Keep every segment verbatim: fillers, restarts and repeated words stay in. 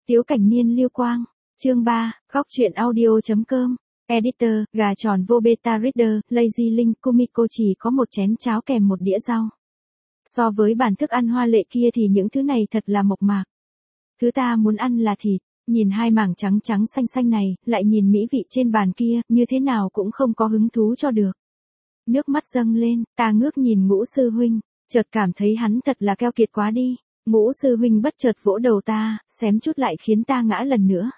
Tiếu Cảnh Niên Lưu Quang, chương ba, góc truyện audio.com, editor, gà tròn vô beta reader, Lazy Link, Kumiko chỉ có một chén cháo kèm một đĩa rau. So với bản thức ăn hoa lệ kia thì những thứ này thật là mộc mạc. Thứ ta muốn ăn là thịt, nhìn hai mảng trắng trắng xanh xanh này, lại nhìn mỹ vị trên bàn kia, như thế nào cũng không có hứng thú cho được. Nước mắt dâng lên, ta ngước nhìn Ngũ sư huynh, chợt cảm thấy hắn thật là keo kiệt quá đi. Ngũ sư huynh bất chợt vỗ đầu ta, xém chút lại khiến ta ngã lần nữa.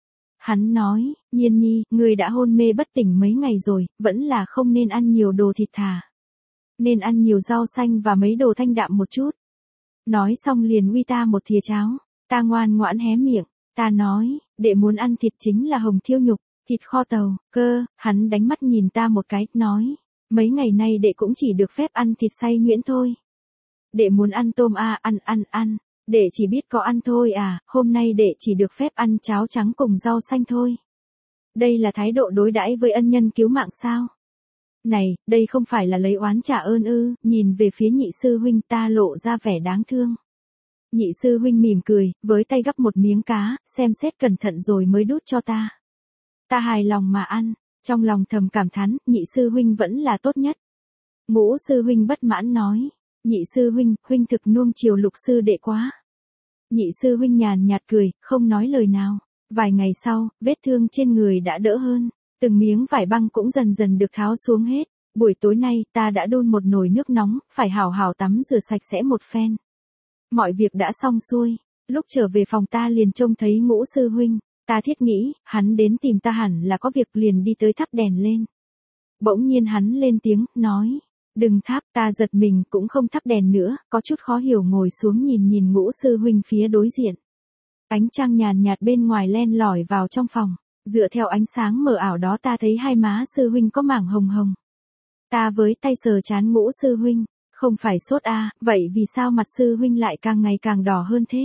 Hắn nói, Nhiên Nhi, ngươi đã hôn mê bất tỉnh mấy ngày rồi, vẫn là không nên ăn nhiều đồ thịt thà. Nên ăn nhiều rau xanh và mấy đồ thanh đạm một chút. Nói xong liền uy ta một thìa cháo, ta ngoan ngoãn hé miệng, ta nói, đệ muốn ăn thịt chính là hồng thiêu nhục, thịt kho tàu, cơ, hắn đánh mắt nhìn ta một cái, nói, mấy ngày nay đệ cũng chỉ được phép ăn thịt xay nhuyễn thôi. Đệ muốn ăn tôm à, ăn ăn ăn, đệ chỉ biết có ăn thôi à, hôm nay đệ chỉ được phép ăn cháo trắng cùng rau xanh thôi. Đây là thái độ đối đãi với ân nhân cứu mạng sao? Này, đây không phải là lấy oán trả ơn ư? Nhìn về phía nhị sư huynh ta lộ ra vẻ đáng thương. Nhị sư huynh mỉm cười, với tay gắp một miếng cá, xem xét cẩn thận rồi mới đút cho ta. Ta hài lòng mà ăn, trong lòng thầm cảm thán, nhị sư huynh vẫn là tốt nhất. Ngũ sư huynh bất mãn nói, nhị sư huynh, huynh thực nuông chiều lục sư đệ quá. Nhị sư huynh nhàn nhạt cười, không nói lời nào. Vài ngày sau, vết thương trên người đã đỡ hơn, từng miếng vải băng cũng dần dần được tháo xuống hết. Buổi tối nay, ta đã đun một nồi nước nóng, phải hào hào tắm rửa sạch sẽ một phen. Mọi việc đã xong xuôi, lúc trở về phòng ta liền trông thấy Ngũ sư huynh, ta thiết nghĩ, hắn đến tìm ta hẳn là có việc liền đi tới thắp đèn lên. Bỗng nhiên hắn lên tiếng, nói, đừng thắp, ta giật mình cũng không thắp đèn nữa, có chút khó hiểu ngồi xuống nhìn nhìn Ngũ sư huynh phía đối diện. Ánh trăng nhàn nhạt bên ngoài len lỏi vào trong phòng, dựa theo ánh sáng mờ ảo đó ta thấy hai má sư huynh có mảng hồng hồng. Ta với tay sờ trán Ngũ sư huynh, không phải sốt à, vậy vì sao mặt sư huynh lại càng ngày càng đỏ hơn thế?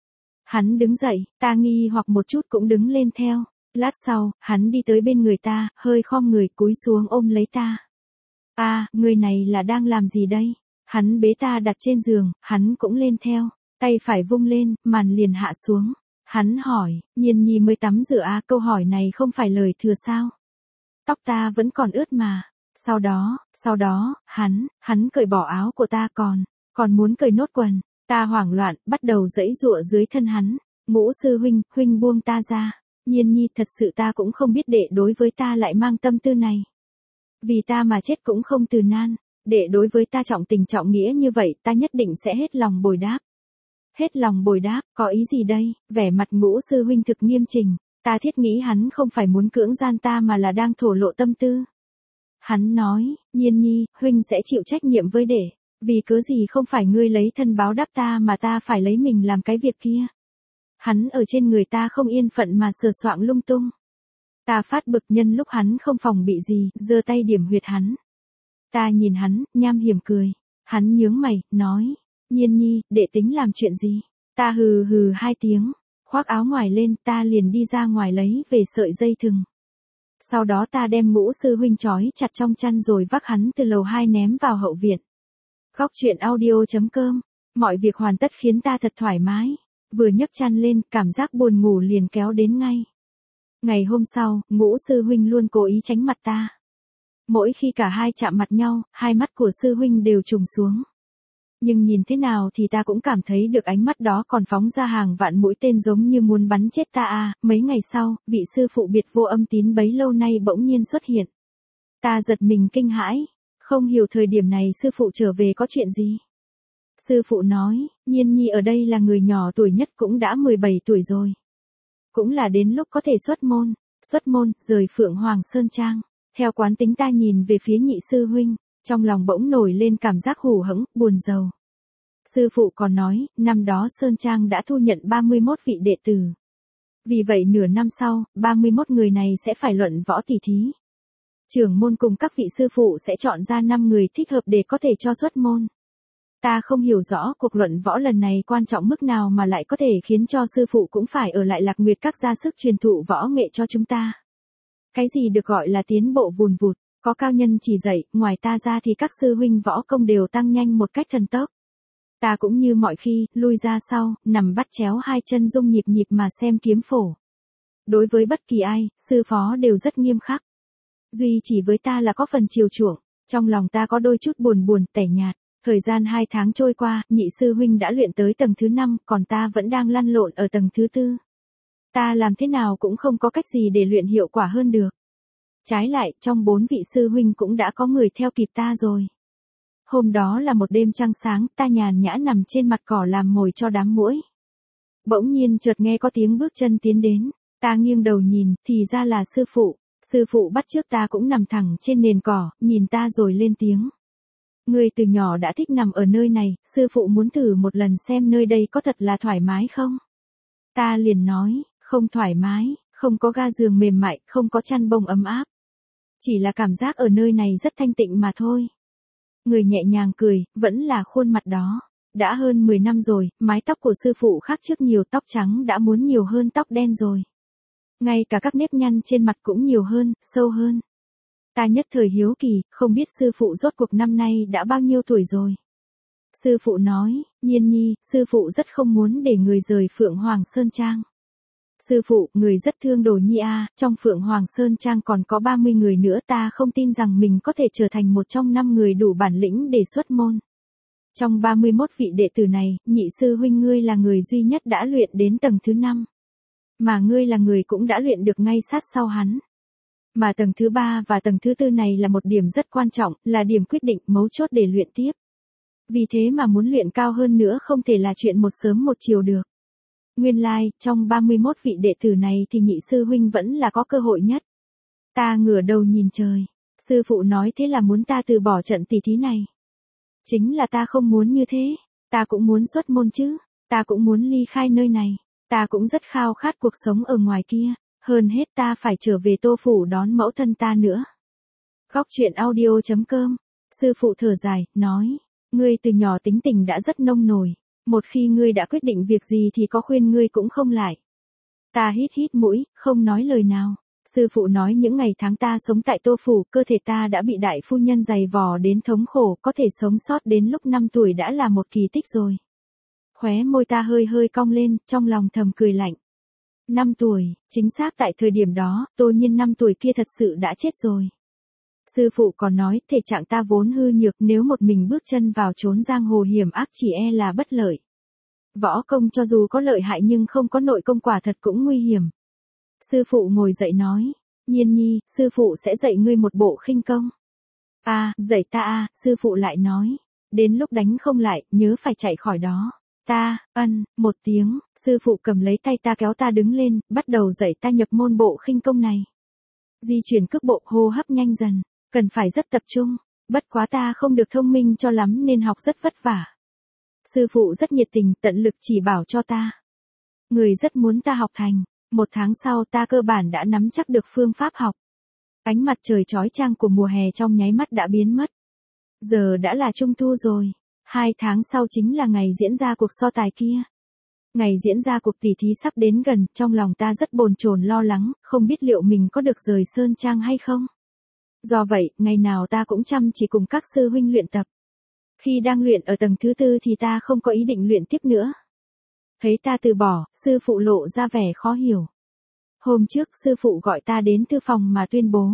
Hắn đứng dậy, ta nghi hoặc một chút cũng đứng lên theo. Lát sau, hắn đi tới bên người ta, hơi khom người cúi xuống ôm lấy ta. À, người này là đang làm gì đây? Hắn bế ta đặt trên giường, hắn cũng lên theo. Tay phải vung lên, màn liền hạ xuống. Hắn hỏi, Nhiên Nhi mới tắm rửa à, câu hỏi này không phải lời thừa sao? Tóc ta vẫn còn ướt mà. Sau đó, sau đó, hắn, hắn cởi bỏ áo của ta còn, còn muốn cởi nốt quần. Ta hoảng loạn, bắt đầu giãy giụa dưới thân hắn. Ngũ sư huynh, huynh buông ta ra. Nhiên Nhi, thật sự ta cũng không biết đệ đối với ta lại mang tâm tư này. Vì ta mà chết cũng không từ nan. Đệ đối với ta trọng tình trọng nghĩa như vậy, ta nhất định sẽ hết lòng bồi đáp. Hết lòng bồi đáp, có ý gì đây? Vẻ mặt Ngũ sư huynh thực nghiêm chỉnh. Ta thiết nghĩ hắn không phải muốn cưỡng gian ta mà là đang thổ lộ tâm tư. Hắn nói, Nhiên Nhi, huynh sẽ chịu trách nhiệm với đệ. Vì cớ gì không phải ngươi lấy thân báo đáp ta mà ta phải lấy mình làm cái việc kia. Hắn ở trên người ta không yên phận mà sờ soạng lung tung. Ta phát bực nhân lúc hắn không phòng bị gì, giơ tay điểm huyệt hắn. Ta nhìn hắn, nham hiểm cười. Hắn nhướng mày, nói, Nhiên Nhi, đệ tính làm chuyện gì? Ta hừ hừ hai tiếng, khoác áo ngoài lên, ta liền đi ra ngoài lấy về sợi dây thừng. Sau đó ta đem Ngũ sư huynh trói chặt trong chăn rồi vác hắn từ lầu hai ném vào hậu viện. Góc truyện audio.com, mọi việc hoàn tất khiến ta thật thoải mái. Vừa nhấc chăn lên, cảm giác buồn ngủ liền kéo đến ngay. Ngày hôm sau, Ngũ sư huynh luôn cố ý tránh mặt ta. Mỗi khi cả hai chạm mặt nhau, hai mắt của sư huynh đều trùng xuống. Nhưng nhìn thế nào thì ta cũng cảm thấy được ánh mắt đó còn phóng ra hàng vạn mũi tên giống như muốn bắn chết ta à. Mấy ngày sau, vị sư phụ biệt vô âm tín bấy lâu nay bỗng nhiên xuất hiện. Ta giật mình kinh hãi, không hiểu thời điểm này sư phụ trở về có chuyện gì. Sư phụ nói, Nhiên Nhi ở đây là người nhỏ tuổi nhất cũng đã mười bảy tuổi rồi. Cũng là đến lúc có thể xuất môn, xuất môn, rời Phượng Hoàng Sơn Trang. Theo quán tính ta nhìn về phía nhị sư huynh, trong lòng bỗng nổi lên cảm giác hù hẫng, buồn rầu. Sư phụ còn nói, năm đó Sơn Trang đã thu nhận ba mươi mốt vị đệ tử. Vì vậy nửa năm sau, ba mươi mốt người này sẽ phải luận võ tỷ thí. Trưởng môn cùng các vị sư phụ sẽ chọn ra năm người thích hợp để có thể cho xuất môn. Ta không hiểu rõ cuộc luận võ lần này quan trọng mức nào mà lại có thể khiến cho sư phụ cũng phải ở lại Lạc Nguyệt Các ra sức truyền thụ võ nghệ cho chúng ta. Cái gì được gọi là tiến bộ vùn vụt, có cao nhân chỉ dạy, ngoài ta ra thì các sư huynh võ công đều tăng nhanh một cách thần tốc. Ta cũng như mọi khi, lui ra sau, nằm bắt chéo hai chân rung nhịp nhịp mà xem kiếm phổ. Đối với bất kỳ ai, sư phó đều rất nghiêm khắc. Duy chỉ với ta là có phần chiều chuộng, trong lòng ta có đôi chút buồn buồn, tẻ nhạt. Thời gian hai tháng trôi qua, nhị sư huynh đã luyện tới tầng thứ năm, còn ta vẫn đang lăn lộn ở tầng thứ tư. Ta làm thế nào cũng không có cách gì để luyện hiệu quả hơn được. Trái lại, trong bốn vị sư huynh cũng đã có người theo kịp ta rồi. Hôm đó là một đêm trăng sáng, ta nhàn nhã nằm trên mặt cỏ làm mồi cho đám muỗi. Bỗng nhiên chợt nghe có tiếng bước chân tiến đến, ta nghiêng đầu nhìn, thì ra là sư phụ. Sư phụ bắt chước ta cũng nằm thẳng trên nền cỏ, nhìn ta rồi lên tiếng. Ngươi từ nhỏ đã thích nằm ở nơi này, sư phụ muốn thử một lần xem nơi đây có thật là thoải mái không? Ta liền nói, không thoải mái, không có ga giường mềm mại, không có chăn bông ấm áp. Chỉ là cảm giác ở nơi này rất thanh tịnh mà thôi. Người nhẹ nhàng cười, vẫn là khuôn mặt đó. Đã hơn mười năm rồi, mái tóc của sư phụ khác trước nhiều, tóc trắng đã muốn nhiều hơn tóc đen rồi. Ngay cả các nếp nhăn trên mặt cũng nhiều hơn, sâu hơn. Ta nhất thời hiếu kỳ, không biết sư phụ rốt cuộc năm nay đã bao nhiêu tuổi rồi. Sư phụ nói, Nhiên nhi, sư phụ rất không muốn để người rời Phượng Hoàng Sơn Trang. Sư phụ, người rất thương Đồ Nhi a, trong Phượng Hoàng Sơn Trang còn có ba mươi người nữa, ta không tin rằng mình có thể trở thành một trong năm người đủ bản lĩnh để xuất môn. Trong ba mươi mốt vị đệ tử này, nhị sư huynh ngươi là người duy nhất đã luyện đến tầng thứ năm. Mà ngươi là người cũng đã luyện được ngay sát sau hắn. Mà tầng thứ ba và tầng thứ tư này là một điểm rất quan trọng, là điểm quyết định mấu chốt để luyện tiếp. Vì thế mà muốn luyện cao hơn nữa không thể là chuyện một sớm một chiều được. Nguyên lai, like, trong ba mươi mốt vị đệ tử này thì nhị sư huynh vẫn là có cơ hội nhất. Ta ngửa đầu nhìn trời. Sư phụ nói thế là muốn ta từ bỏ trận tỷ thí này. Chính là ta không muốn như thế. Ta cũng muốn xuất môn chứ. Ta cũng muốn ly khai nơi này. Ta cũng rất khao khát cuộc sống ở ngoài kia. Hơn hết ta phải trở về Tô Phủ đón mẫu thân ta nữa. Góc truyện audio chấm com. Sư phụ thở dài, nói. Ngươi từ nhỏ tính tình đã rất nông nổi. Một khi ngươi đã quyết định việc gì thì có khuyên ngươi cũng không lại. Ta hít hít mũi, không nói lời nào. Sư phụ nói những ngày tháng ta sống tại Tô Phủ, cơ thể ta đã bị đại phu nhân giày vò đến thống khổ, có thể sống sót đến lúc năm tuổi đã là một kỳ tích rồi. Khóe môi ta hơi hơi cong lên, trong lòng thầm cười lạnh. Năm tuổi, chính xác tại thời điểm đó, Tô Nhiên năm tuổi kia thật sự đã chết rồi. Sư phụ còn nói, thể trạng ta vốn hư nhược, nếu một mình bước chân vào chốn giang hồ hiểm ác chỉ e là bất lợi. Võ công cho dù có lợi hại nhưng không có nội công quả thật cũng nguy hiểm. Sư phụ ngồi dậy nói, Nhiên nhi, sư phụ sẽ dạy ngươi một bộ khinh công. A, à, dạy ta a, à, sư phụ lại nói, đến lúc đánh không lại, nhớ phải chạy khỏi đó. Ta, ân, một tiếng, sư phụ cầm lấy tay ta kéo ta đứng lên, bắt đầu dạy ta nhập môn bộ khinh công này. Di chuyển cước bộ, hô hấp nhanh dần, cần phải rất tập trung, bất quá ta không được thông minh cho lắm nên học rất vất vả. Sư phụ rất nhiệt tình, tận lực chỉ bảo cho ta. Người rất muốn ta học thành, một tháng sau ta cơ bản đã nắm chắc được phương pháp học. Ánh mặt trời chói chang của mùa hè trong nháy mắt đã biến mất. Giờ đã là trung thu rồi. Hai tháng sau chính là ngày diễn ra cuộc so tài kia. Ngày diễn ra cuộc tỷ thí sắp đến gần, trong lòng ta rất bồn chồn lo lắng, không biết liệu mình có được rời Sơn Trang hay không. Do vậy, ngày nào ta cũng chăm chỉ cùng các sư huynh luyện tập. Khi đang luyện ở tầng thứ tư thì ta không có ý định luyện tiếp nữa. Thấy ta từ bỏ, sư phụ lộ ra vẻ khó hiểu. Hôm trước sư phụ gọi ta đến thư phòng mà tuyên bố.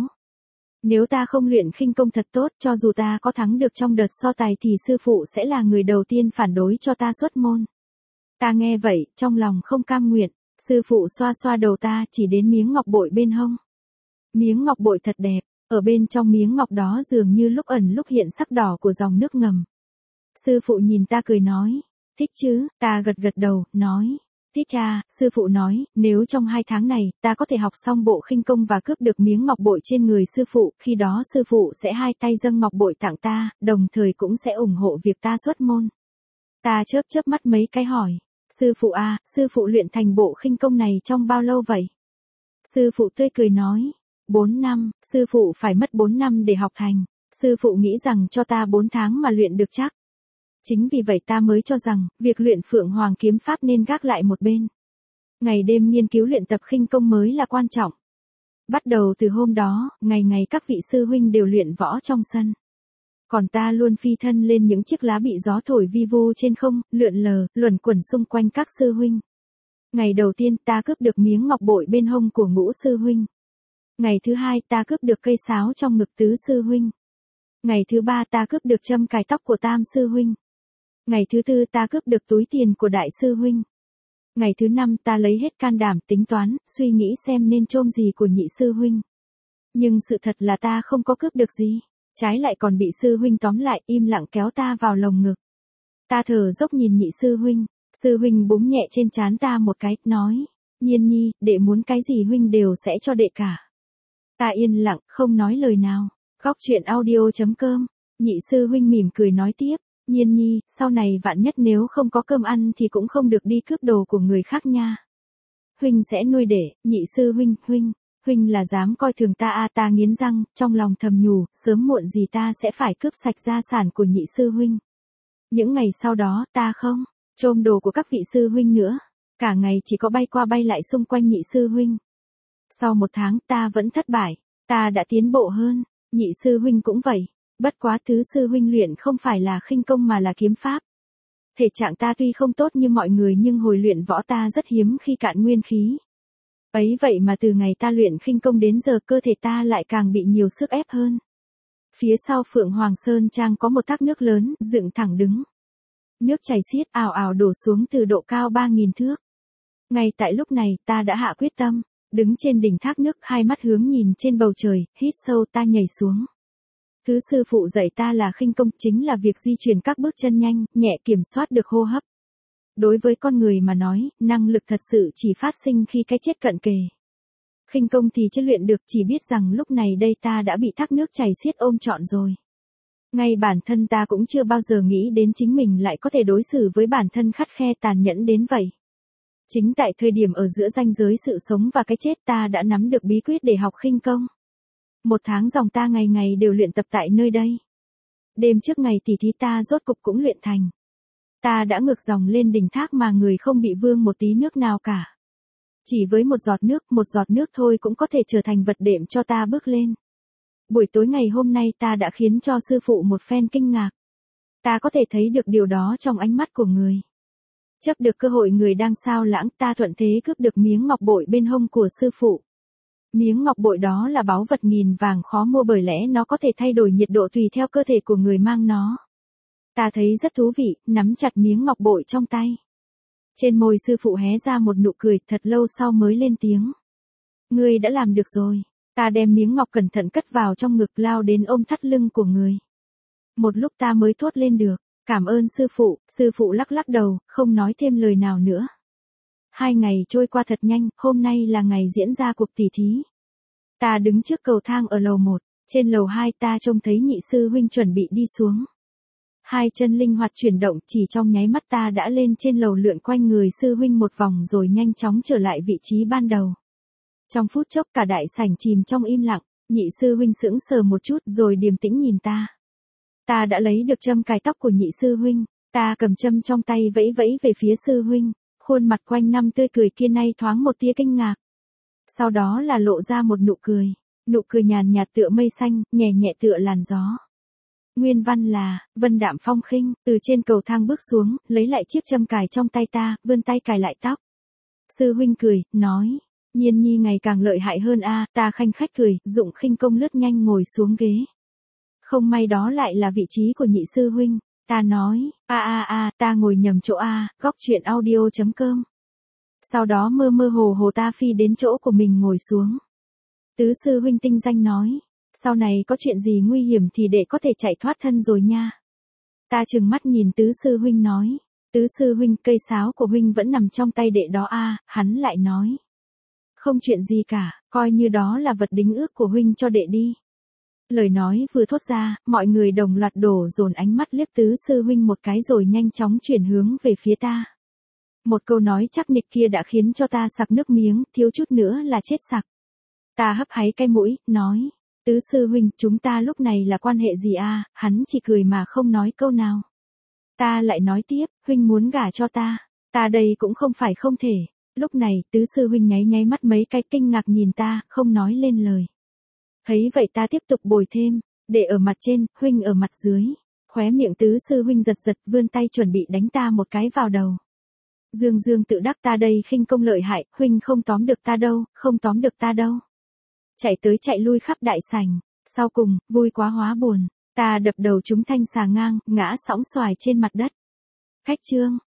Nếu ta không luyện khinh công thật tốt, cho dù ta có thắng được trong đợt so tài thì sư phụ sẽ là người đầu tiên phản đối cho ta xuất môn. Ta nghe vậy, trong lòng không cam nguyện, sư phụ xoa xoa đầu ta chỉ đến miếng ngọc bội bên hông. Miếng ngọc bội thật đẹp, ở bên trong miếng ngọc đó dường như lúc ẩn lúc hiện sắc đỏ của dòng nước ngầm. Sư phụ nhìn ta cười nói, thích chứ, ta gật gật đầu, nói. Thích à, sư phụ nói, nếu trong hai tháng này, ta có thể học xong bộ khinh công và cướp được miếng ngọc bội trên người sư phụ, khi đó sư phụ sẽ hai tay dâng ngọc bội tặng ta, đồng thời cũng sẽ ủng hộ việc ta xuất môn. Ta chớp chớp mắt mấy cái hỏi, sư phụ à, sư phụ luyện thành bộ khinh công này trong bao lâu vậy? Sư phụ tươi cười nói, bốn năm, sư phụ phải mất bốn năm để học thành, sư phụ nghĩ rằng cho ta bốn tháng mà luyện được chắc. Chính vì vậy ta mới cho rằng, việc luyện Phượng Hoàng kiếm pháp nên gác lại một bên. Ngày đêm nghiên cứu luyện tập khinh công mới là quan trọng. Bắt đầu từ hôm đó, ngày ngày các vị sư huynh đều luyện võ trong sân. Còn ta luôn phi thân lên những chiếc lá bị gió thổi vi vu trên không, lượn lờ, luẩn quẩn xung quanh các sư huynh. Ngày đầu tiên ta cướp được miếng ngọc bội bên hông của Ngũ sư huynh. Ngày thứ hai ta cướp được cây sáo trong ngực Tứ sư huynh. Ngày thứ ba ta cướp được châm cài tóc của Tam sư huynh. Ngày thứ tư ta cướp được túi tiền của Đại sư huynh. Ngày thứ năm ta lấy hết can đảm tính toán, suy nghĩ xem nên trôm gì của Nhị sư huynh. Nhưng sự thật là ta không có cướp được gì, trái lại còn bị sư huynh tóm lại, im lặng kéo ta vào lồng ngực. Ta thở dốc nhìn Nhị sư huynh, sư huynh búng nhẹ trên trán ta một cái, nói, Nhiên nhi, đệ muốn cái gì huynh đều sẽ cho đệ cả. Ta yên lặng, không nói lời nào. Góc truyện audio chấm com, Nhị sư huynh mỉm cười nói tiếp, Nhiên nhi, sau này vạn nhất nếu không có cơm ăn thì cũng không được đi cướp đồ của người khác nha. Huynh sẽ nuôi để, Nhị sư huynh, huynh, huynh là dám coi thường ta à, ta nghiến răng, trong lòng thầm nhủ, sớm muộn gì ta sẽ phải cướp sạch gia sản của Nhị sư huynh. Những ngày sau đó, ta không trôm đồ của các vị sư huynh nữa, cả ngày chỉ có bay qua bay lại xung quanh Nhị sư huynh. Sau một tháng ta vẫn thất bại, ta đã tiến bộ hơn, Nhị sư huynh cũng vậy, bất quá Tứ sư huynh luyện không phải là khinh công mà là kiếm pháp. Thể trạng ta tuy không tốt như mọi người nhưng hồi luyện võ ta rất hiếm khi cạn nguyên khí. Ấy vậy mà từ ngày ta luyện khinh công đến giờ cơ thể ta lại càng bị nhiều sức ép hơn. Phía sau Phượng Hoàng Sơn Trang có một thác nước lớn, dựng thẳng đứng. Nước chảy xiết ào ào đổ xuống từ độ cao ba nghìn thước. Ngay tại lúc này ta đã hạ quyết tâm, đứng trên đỉnh thác nước, hai mắt hướng nhìn trên bầu trời, hít sâu, ta nhảy xuống. Thứ sư phụ dạy ta là khinh công chính là việc di chuyển các bước chân nhanh, nhẹ, kiểm soát được hô hấp. Đối với con người mà nói, năng lực thật sự chỉ phát sinh khi cái chết cận kề. Khinh công thì chưa luyện được, chỉ biết rằng lúc này đây ta đã bị thác nước chảy xiết ôm trọn rồi. Ngay bản thân ta cũng chưa bao giờ nghĩ đến chính mình lại có thể đối xử với bản thân khắt khe tàn nhẫn đến vậy. Chính tại thời điểm ở giữa ranh giới sự sống và cái chết ta đã nắm được bí quyết để học khinh công. Một tháng dòng ta ngày ngày đều luyện tập tại nơi đây. Đêm trước ngày tỉ thí ta rốt cục cũng luyện thành. Ta đã ngược dòng lên đỉnh thác mà người không bị vương một tí nước nào cả. Chỉ với một giọt nước, một giọt nước thôi cũng có thể trở thành vật đệm cho ta bước lên. Buổi tối ngày hôm nay ta đã khiến cho sư phụ một phen kinh ngạc. Ta có thể thấy được điều đó trong ánh mắt của người. Chấp được cơ hội người đang sao lãng, ta thuận thế cướp được miếng ngọc bội bên hông của sư phụ. Miếng ngọc bội đó là báu vật nghìn vàng khó mua bởi lẽ nó có thể thay đổi nhiệt độ tùy theo cơ thể của người mang nó. Ta thấy rất thú vị, nắm chặt miếng ngọc bội trong tay. Trên môi sư phụ hé ra một nụ cười, thật lâu sau mới lên tiếng. Ngươi đã làm được rồi. Ta đem miếng ngọc cẩn thận cất vào trong ngực, lao đến ôm thắt lưng của người. Một lúc ta mới thốt lên được, cảm ơn sư phụ. Sư phụ lắc lắc đầu, không nói thêm lời nào nữa. Hai ngày trôi qua thật nhanh, hôm nay là ngày diễn ra cuộc tỉ thí. Ta đứng trước cầu thang ở lầu một, trên lầu hai ta trông thấy Nhị sư huynh chuẩn bị đi xuống. Hai chân linh hoạt chuyển động, chỉ trong nháy mắt ta đã lên trên lầu, lượn quanh người sư huynh một vòng rồi nhanh chóng trở lại vị trí ban đầu. Trong phút chốc cả đại sảnh chìm trong im lặng, Nhị sư huynh sững sờ một chút rồi điềm tĩnh nhìn ta. Ta đã lấy được châm cài tóc của Nhị sư huynh, ta cầm châm trong tay vẫy vẫy về phía sư huynh, khuôn mặt quanh năm tươi cười kia nay thoáng một tia kinh ngạc. Sau đó là lộ ra một nụ cười, nụ cười nhàn nhạt tựa mây xanh, nhẹ nhẹ tựa làn gió. Nguyên văn là, vân đạm phong khinh, từ trên cầu thang bước xuống, lấy lại chiếc châm cài trong tay ta, vươn tay cài lại tóc. Sư huynh cười, nói, Nhiên nhi ngày càng lợi hại hơn a. Ta khanh khách cười, dụng khinh công lướt nhanh ngồi xuống ghế. Không may đó lại là vị trí của Nhị sư huynh. Ta nói, a a a, ta ngồi nhầm chỗ a. Góc truyện audio chấm com. Sau đó mơ mơ hồ hồ ta phi đến chỗ của mình ngồi xuống. Tứ sư huynh tinh danh nói, sau này có chuyện gì nguy hiểm thì đệ có thể chạy thoát thân rồi nha. Ta trừng mắt nhìn tứ sư huynh nói, tứ sư huynh, cây sáo của huynh vẫn nằm trong tay đệ đó a. Hắn lại nói, không chuyện gì cả, coi như đó là vật đính ước của huynh cho đệ đi. Lời nói vừa thốt ra, mọi người đồng loạt đổ dồn ánh mắt liếc tứ sư huynh một cái rồi nhanh chóng chuyển hướng về phía ta. Một câu nói chắc nịch kia đã khiến cho ta sặc nước miếng, thiếu chút nữa là chết sặc. Ta hấp háy cái mũi, nói, tứ sư huynh, chúng ta lúc này là quan hệ gì a? Hắn chỉ cười mà không nói câu nào. Ta lại nói tiếp, huynh muốn gả cho ta, ta đây cũng không phải không thể. Lúc này, tứ sư huynh nháy nháy mắt mấy cái kinh ngạc nhìn ta, không nói lên lời. Thấy vậy ta tiếp tục bồi thêm, Đệ ở mặt trên, huynh ở mặt dưới. Khóe miệng tứ sư huynh giật giật, vươn tay chuẩn bị đánh ta một cái vào đầu. Dương Dương tự đắc, ta đây khinh công lợi hại, huynh không tóm được ta đâu, không tóm được ta đâu. Chạy tới chạy lui khắp đại sảnh, sau cùng, vui quá hóa buồn, ta đập đầu trúng thanh xà ngang, ngã sõng xoài trên mặt đất. Khách trương,